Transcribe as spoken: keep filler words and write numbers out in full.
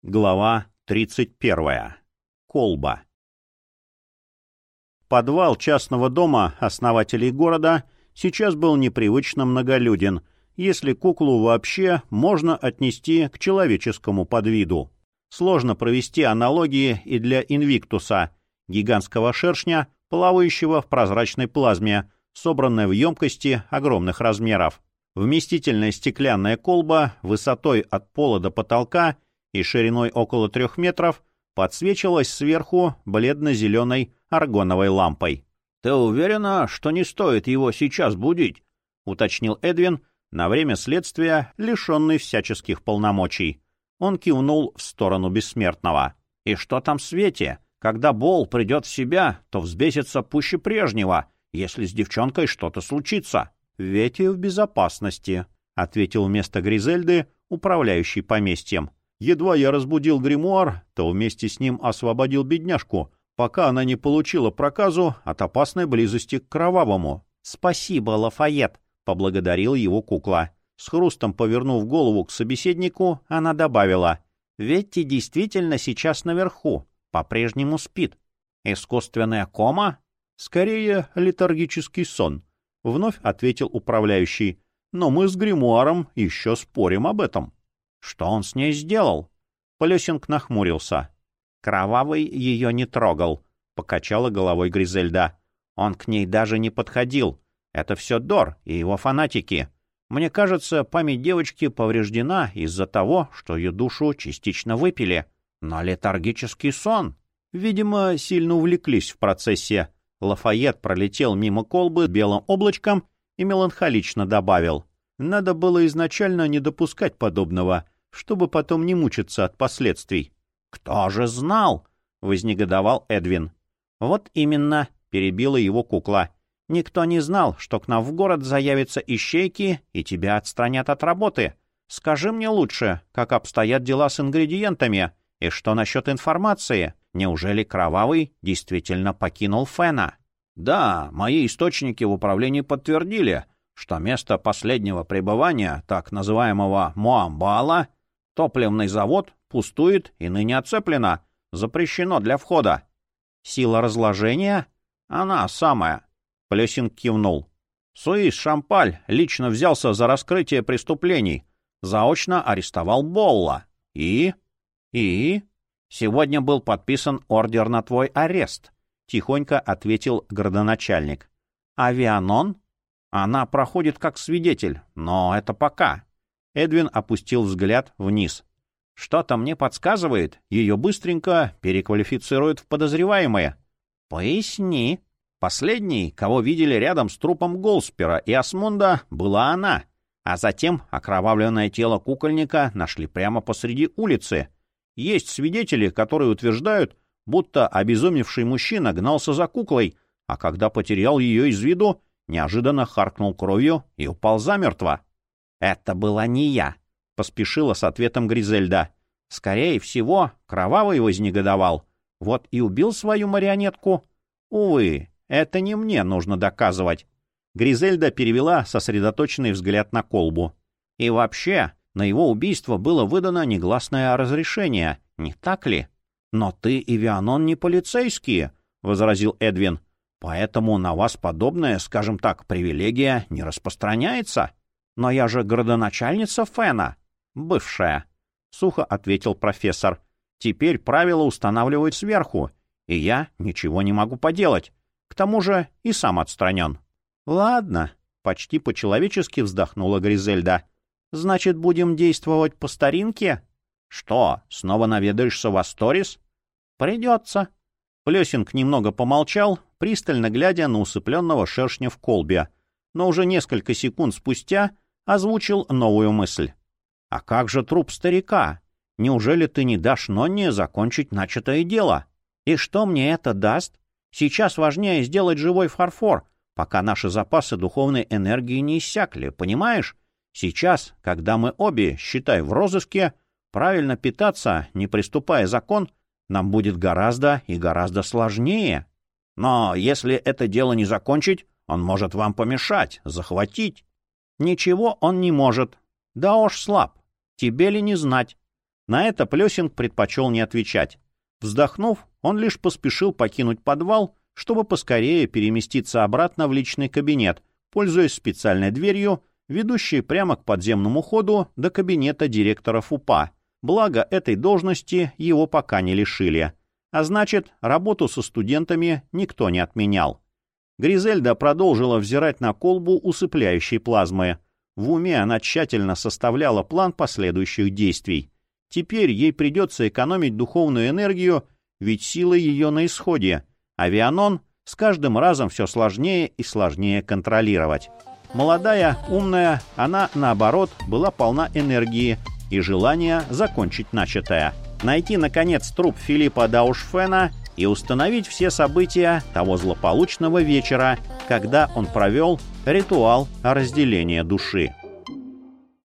Глава тридцать первая. Колба. Подвал частного дома основателей города сейчас был непривычно многолюден, если куклу вообще можно отнести к человеческому подвиду. Сложно провести аналогии и для инвиктуса, гигантского шершня, плавающего в прозрачной плазме, собранной в емкости огромных размеров. Вместительная стеклянная колба высотой от пола до потолка и шириной около трех метров подсвечивалась сверху бледно-зеленой аргоновой лампой. — Ты уверена, что не стоит его сейчас будить? — уточнил Эдвин, на время следствия лишенный всяческих полномочий. Он кивнул в сторону бессмертного. — И что там в свете? Когда Бол придет в себя, то взбесится пуще прежнего, если с девчонкой что-то случится. — Вети в безопасности, — ответил вместо Гризельды управляющий поместьем. Едва я разбудил гримуар, то вместе с ним освободил бедняжку, пока она не получила проказу от опасной близости к кровавому. — Спасибо, Лафайет, — поблагодарил его кукла. С хрустом повернув голову к собеседнику, она добавила: — Ветти действительно сейчас наверху, по-прежнему спит. — Искусственная кома? — Скорее, летаргический сон, — вновь ответил управляющий. — Но мы с гримуаром еще спорим об этом. — Что он с ней сделал? Плесинг нахмурился. — Кровавый ее не трогал, — покачала головой Гризельда. — Он к ней даже не подходил. Это все Дор и его фанатики. Мне кажется, память девочки повреждена из-за того, что ее душу частично выпили. Но летаргический сон... Видимо, сильно увлеклись в процессе. Лафайет пролетел мимо колбы белым облачком и меланхолично добавил: надо было изначально не допускать подобного, чтобы потом не мучиться от последствий. — Кто же знал? — вознегодовал Эдвин. — Вот именно, — перебила его кукла. — Никто не знал, что к нам в город заявятся ищейки и тебя отстранят от работы. Скажи мне лучше, как обстоят дела с ингредиентами, и что насчет информации? Неужели Кровавый действительно покинул Фена? — Да, мои источники в управлении подтвердили, что место последнего пребывания так называемого Муамбала, топливный завод, пустует и ныне оцеплено, запрещено для входа. Сила разложения? Она самая. Плесинг кивнул. Суис Шампаль лично взялся за раскрытие преступлений, заочно арестовал Болла. И? И? Сегодня был подписан ордер на твой арест, тихонько ответил градоначальник. Авианон? Она проходит как свидетель, но это пока. Эдвин опустил взгляд вниз. Что-то мне подсказывает, ее быстренько переквалифицируют в подозреваемые. Поясни. Последней, кого видели рядом с трупом Голспера и Асмунда, была она. А затем окровавленное тело кукольника нашли прямо посреди улицы. Есть свидетели, которые утверждают, будто обезумевший мужчина гнался за куклой, а когда потерял ее из виду, неожиданно харкнул кровью и упал замертво. — Это была не я, — поспешила с ответом Гризельда. — Скорее всего, Кровавый вознегодовал. Вот и убил свою марионетку. Увы, это не мне нужно доказывать. Гризельда перевела сосредоточенный взгляд на колбу. И вообще, на его убийство было выдано негласное разрешение, не так ли? — Но ты и Вианон не полицейские, — возразил Эдвин. — Поэтому на вас подобная, скажем так, привилегия не распространяется. Но я же градоначальница Фена. Бывшая, — сухо ответил профессор. Теперь правила устанавливают сверху, и я ничего не могу поделать. К тому же и сам отстранен. — Ладно, — почти по-человечески вздохнула Гризельда. — Значит, будем действовать по старинке? — Что, снова наведаешься в Асторис? — Придется. Плесинг немного помолчал, пристально глядя на усыпленного шершня в колбе, но уже несколько секунд спустя озвучил новую мысль. — А как же труп старика? Неужели ты не дашь Нонне закончить начатое дело? И что мне это даст? Сейчас важнее сделать живой фарфор, пока наши запасы духовной энергии не иссякли, понимаешь? Сейчас, когда мы обе, считай, в розыске, правильно питаться, не приступая закон, нам будет гораздо и гораздо сложнее. Но если это дело не закончить, он может вам помешать, захватить. Ничего он не может. Да уж слаб. Тебе ли не знать? На это Плесинг предпочел не отвечать. Вздохнув, он лишь поспешил покинуть подвал, чтобы поскорее переместиться обратно в личный кабинет, пользуясь специальной дверью, ведущей прямо к подземному ходу до кабинета директора ФУПа. Благо, этой должности его пока не лишили. А значит, работу со студентами никто не отменял. Гризельда продолжила взирать на колбу усыпляющей плазмы. В уме она тщательно составляла план последующих действий. Теперь ей придется экономить духовную энергию, ведь силы ее на исходе. Авианон с каждым разом все сложнее и сложнее контролировать. Молодая, умная, она, наоборот, была полна энергии и желания закончить начатое. Найти, наконец, труп Филиппа Даушфена и установить все события того злополучного вечера, когда он провел ритуал разделения души.